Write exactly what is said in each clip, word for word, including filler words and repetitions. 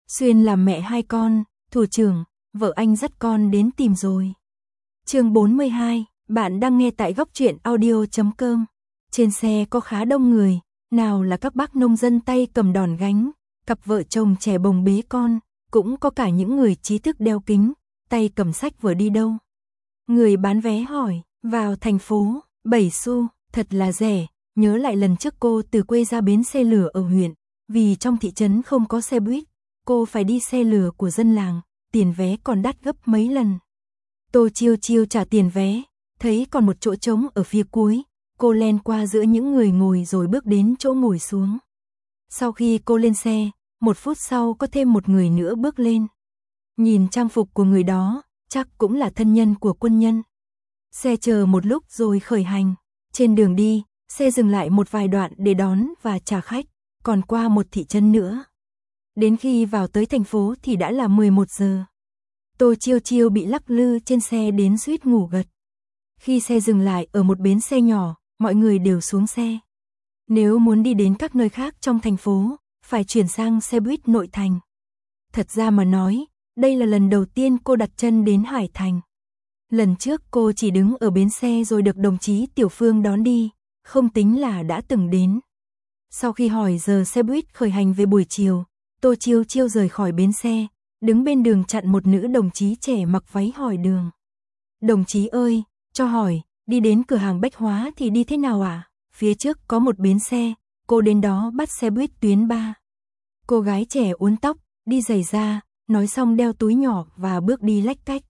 Xuyên làm mẹ hai con, thủ trưởng, vợ anh dắt con đến tìm rồi. Chương bốn mươi hai, bạn đang nghe tại góc truyện audio chấm com. Trên xe có khá đông người, nào là các bác nông dân tay cầm đòn gánh, cặp vợ chồng trẻ bồng bế con, cũng có cả những người trí thức đeo kính, tay cầm sách vừa đi đâu. Người bán vé hỏi, vào thành phố, bảy xu, thật là rẻ, nhớ lại lần trước cô từ quê ra bến xe lửa ở huyện, vì trong thị trấn không có xe buýt, cô phải đi xe lửa của dân làng, tiền vé còn đắt gấp mấy lần. Tô Chiêu Chiêu trả tiền vé, thấy còn một chỗ trống ở phía cuối, cô len qua giữa những người ngồi rồi bước đến chỗ ngồi xuống. Sau khi cô lên xe, một phút sau có thêm một người nữa bước lên. Nhìn trang phục của người đó, chắc cũng là thân nhân của quân nhân. Xe chờ một lúc rồi khởi hành. Trên đường đi, xe dừng lại một vài đoạn để đón và trả khách, còn qua một thị trấn nữa. Đến khi vào tới thành phố thì đã là mười một giờ. Tô Chiêu Chiêu bị lắc lư trên xe đến suýt ngủ gật. Khi xe dừng lại ở một bến xe nhỏ, mọi người đều xuống xe. Nếu muốn đi đến các nơi khác trong thành phố, phải chuyển sang xe buýt nội thành. Thật ra mà nói, đây là lần đầu tiên cô đặt chân đến Hải Thành. Lần trước cô chỉ đứng ở bến xe rồi được đồng chí Tiểu Phương đón đi, không tính là đã từng đến. Sau khi hỏi giờ xe buýt khởi hành về buổi chiều, Tô Chiêu Chiêu rời khỏi bến xe, đứng bên đường chặn một nữ đồng chí trẻ mặc váy hỏi đường. Đồng chí ơi, cho hỏi, đi đến cửa hàng bách hóa thì đi thế nào ạ? À? Phía trước có một bến xe, cô đến đó bắt xe buýt tuyến ba. Cô gái trẻ uốn tóc, đi giày da, nói xong đeo túi nhỏ và bước đi lách cách.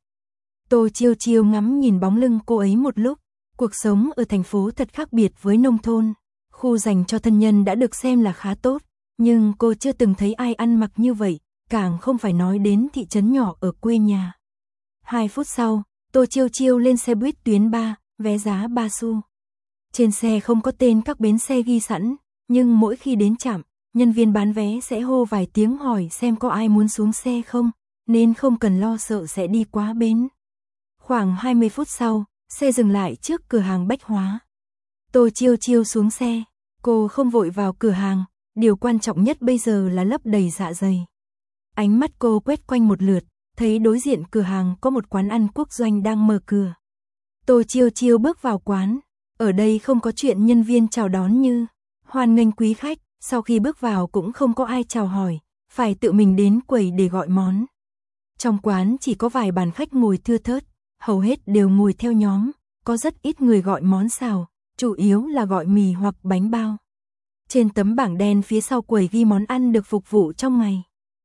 Tô Chiêu Chiêu ngắm nhìn bóng lưng cô ấy một lúc, cuộc sống ở thành phố thật khác biệt với nông thôn. Khu dành cho thân nhân đã được xem là khá tốt, nhưng cô chưa từng thấy ai ăn mặc như vậy, càng không phải nói đến thị trấn nhỏ ở quê nhà. Hai phút sau, Tô Chiêu Chiêu lên xe buýt tuyến ba, vé giá ba xu. Trên xe không có tên các bến xe ghi sẵn, nhưng mỗi khi đến trạm, nhân viên bán vé sẽ hô vài tiếng hỏi xem có ai muốn xuống xe không, nên không cần lo sợ sẽ đi quá bến. Khoảng hai mươi phút sau, xe dừng lại trước cửa hàng bách hóa. Tô Chiêu Chiêu xuống xe, cô không vội vào cửa hàng, điều quan trọng nhất bây giờ là lấp đầy dạ dày. Ánh mắt cô quét quanh một lượt, thấy đối diện cửa hàng có một quán ăn quốc doanh đang mở cửa. Tô Chiêu Chiêu bước vào quán, ở đây không có chuyện nhân viên chào đón như hoan nghênh quý khách, sau khi bước vào cũng không có ai chào hỏi, phải tự mình đến quầy để gọi món. Trong quán chỉ có vài bàn khách ngồi thưa thớt, hầu hết đều ngồi theo nhóm, có rất ít người gọi món xào, chủ yếu là gọi mì hoặc bánh bao. Trên tấm bảng đen phía sau quầy ghi món ăn được phục vụ trong ngày.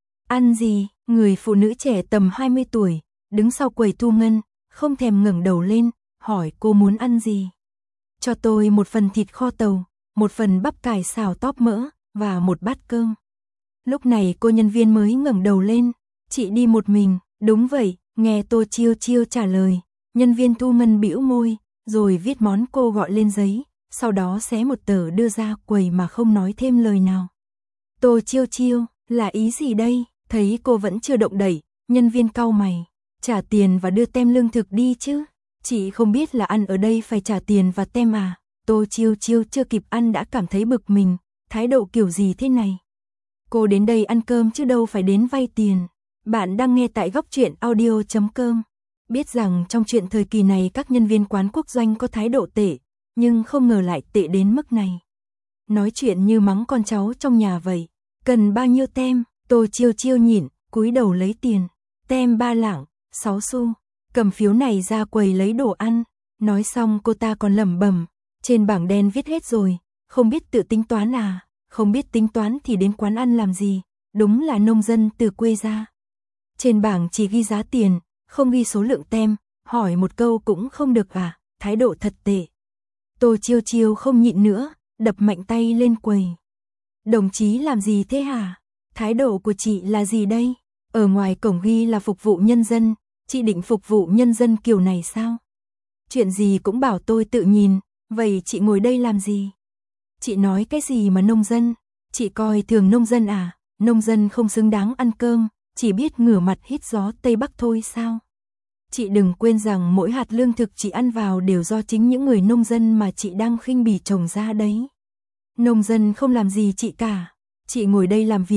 Ăn gì? Người phụ nữ trẻ tầm hai mươi tuổi, đứng sau quầy thu ngân, không thèm ngẩng đầu lên, hỏi cô muốn ăn gì. Cho tôi một phần thịt kho tàu, một phần bắp cải xào tóp mỡ, và một bát cơm. Lúc này cô nhân viên mới ngẩng đầu lên, chị đi một mình, đúng vậy, nghe Tô Chiêu Chiêu trả lời, nhân viên thu ngân bĩu môi, rồi viết món cô gọi lên giấy, sau đó xé một tờ đưa ra quầy mà không nói thêm lời nào. Tô Chiêu Chiêu, là ý gì đây? Thấy cô vẫn chưa động đậy, nhân viên cau mày, trả tiền và đưa tem lương thực đi chứ. Chị không biết là ăn ở đây phải trả tiền và tem à? Tô Chiêu Chiêu chưa kịp ăn đã cảm thấy bực mình, thái độ kiểu gì thế này? Cô đến đây ăn cơm chứ đâu phải đến vay tiền. Bạn đang nghe tại góc truyện audio chấm com. Biết rằng trong chuyện thời kỳ này các nhân viên quán quốc doanh có thái độ tệ, nhưng không ngờ lại tệ đến mức này. Nói chuyện như mắng con cháu trong nhà vậy. Cần bao nhiêu tem? Tô Chiêu Chiêu nhịn, cúi đầu lấy tiền. Tem ba lạng, sáu xu. Cầm phiếu này ra quầy lấy đồ ăn. Nói xong cô ta còn lẩm bẩm, trên bảng đen viết hết rồi, không biết tự tính toán à? Không biết tính toán thì đến quán ăn làm gì? Đúng là nông dân từ quê ra. Trên bảng chỉ ghi giá tiền, không ghi số lượng tem, hỏi một câu cũng không được à? Thái độ thật tệ. Tô Chiêu Chiêu không nhịn nữa, đập mạnh tay lên quầy. Đồng chí làm gì thế hả? Thái độ của chị là gì đây? Ở ngoài cổng ghi là phục vụ nhân dân, chị định phục vụ nhân dân kiểu này sao? Chuyện gì cũng bảo tôi tự nhìn, vậy chị ngồi đây làm gì? Chị nói cái gì mà nông dân? Chị coi thường nông dân à? Nông dân không xứng đáng ăn cơm, chỉ biết ngửa mặt hít gió Tây Bắc thôi sao? Chị đừng quên rằng mỗi hạt lương thực chị ăn vào đều do chính những người nông dân mà chị đang khinh bỉ trồng ra đấy. Nông dân không làm gì chị cả, chị ngồi đây làm việc,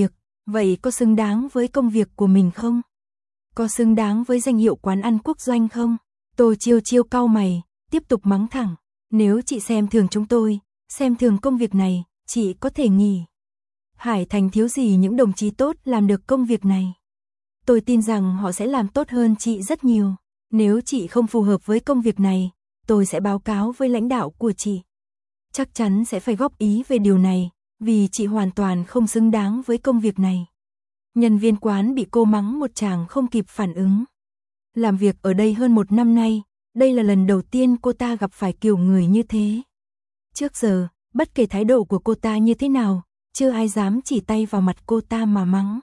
Vậy có xứng đáng với công việc của mình không? Có xứng đáng với danh hiệu quán ăn quốc doanh không? Tô Chiêu Chiêu cau mày, tiếp tục mắng thẳng. Nếu chị xem thường chúng tôi, xem thường công việc này, chị có thể nghỉ. Hải Thành thiếu gì những đồng chí tốt làm được công việc này. Tôi tin rằng họ sẽ làm tốt hơn chị rất nhiều. Nếu chị không phù hợp với công việc này, tôi sẽ báo cáo với lãnh đạo của chị. Chắc chắn sẽ phải góp ý về điều này, vì chị hoàn toàn không xứng đáng với công việc này. Nhân viên quán bị cô mắng một tràng không kịp phản ứng. Làm việc ở đây hơn một năm nay, đây là lần đầu tiên cô ta gặp phải kiểu người như thế. Trước giờ, bất kể thái độ của cô ta như thế nào, chưa ai dám chỉ tay vào mặt cô ta mà mắng.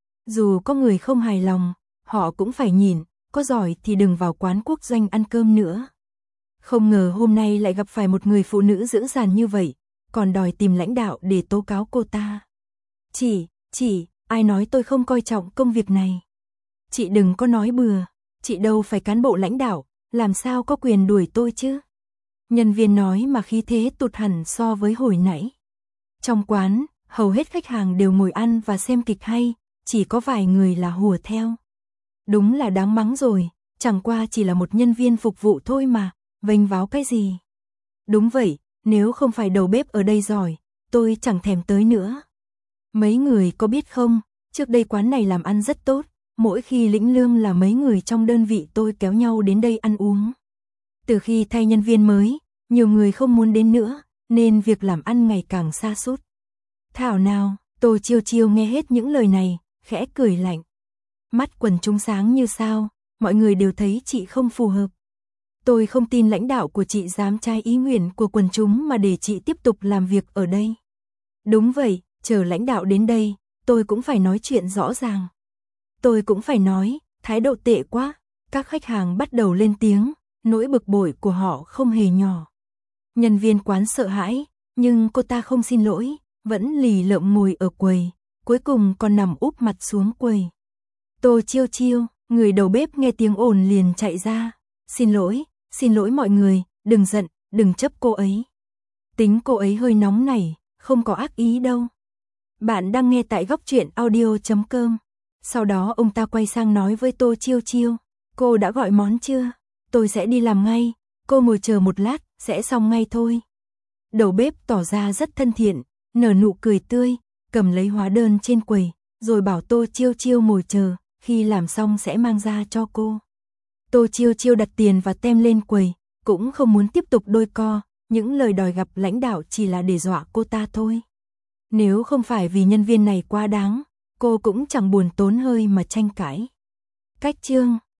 Dù có người không hài lòng, họ cũng phải nhìn, có giỏi thì đừng vào quán quốc doanh ăn cơm nữa. Không ngờ hôm nay lại gặp phải một người phụ nữ dữ dằn như vậy, còn đòi tìm lãnh đạo để tố cáo cô ta. Chị, chị, ai nói tôi không coi trọng công việc này? Chị đừng có nói bừa, chị đâu phải cán bộ lãnh đạo, làm sao có quyền đuổi tôi chứ? Nhân viên nói mà khí thế tụt hẳn so với hồi nãy. Trong quán, hầu hết khách hàng đều ngồi ăn và xem kịch hay, chỉ có vài người là hùa theo. Đúng là đáng mắng rồi, chẳng qua chỉ là một nhân viên phục vụ thôi mà, vênh váo cái gì. Đúng vậy, nếu không phải đầu bếp ở đây giỏi, tôi chẳng thèm tới nữa. Mấy người có biết không, trước đây quán này làm ăn rất tốt, mỗi khi lĩnh lương là mấy người trong đơn vị tôi kéo nhau đến đây ăn uống. Từ khi thay nhân viên mới, nhiều người không muốn đến nữa, nên việc làm ăn ngày càng sa sút. Thảo nào, Tô Chiêu Chiêu nghe hết những lời này, khẽ cười lạnh. Mắt quần chúng sáng như sao, mọi người đều thấy chị không phù hợp. Tôi không tin lãnh đạo của chị dám trái ý nguyện của quần chúng mà để chị tiếp tục làm việc ở đây. Đúng vậy, chờ lãnh đạo đến đây, tôi cũng phải nói chuyện rõ ràng. Tôi cũng phải nói, thái độ tệ quá, các khách hàng bắt đầu lên tiếng, nỗi bực bội của họ không hề nhỏ. Nhân viên quán sợ hãi, nhưng cô ta không xin lỗi, vẫn lì lợm ngồi ở quầy, cuối cùng còn nằm úp mặt xuống quầy. Tô Chiêu Chiêu, người đầu bếp nghe tiếng ồn liền chạy ra. Xin lỗi, xin lỗi mọi người, đừng giận, đừng chấp cô ấy. Tính cô ấy hơi nóng này, không có ác ý đâu. Bạn đang nghe tại góc truyện audio chấm com. Sau đó ông ta quay sang nói với Tô Chiêu Chiêu, cô đã gọi món chưa? Tôi sẽ đi làm ngay, cô ngồi chờ một lát, sẽ xong ngay thôi. Đầu bếp tỏ ra rất thân thiện, nở nụ cười tươi, cầm lấy hóa đơn trên quầy, rồi bảo Tô Chiêu Chiêu ngồi chờ, khi làm xong sẽ mang ra cho cô. Tô Chiêu Chiêu đặt tiền và tem lên quầy, cũng không muốn tiếp tục đôi co, những lời đòi gặp lãnh đạo chỉ là để dọa cô ta thôi. Nếu không phải vì nhân viên này quá đáng, cô cũng chẳng buồn tốn hơi mà tranh cãi. Cách chương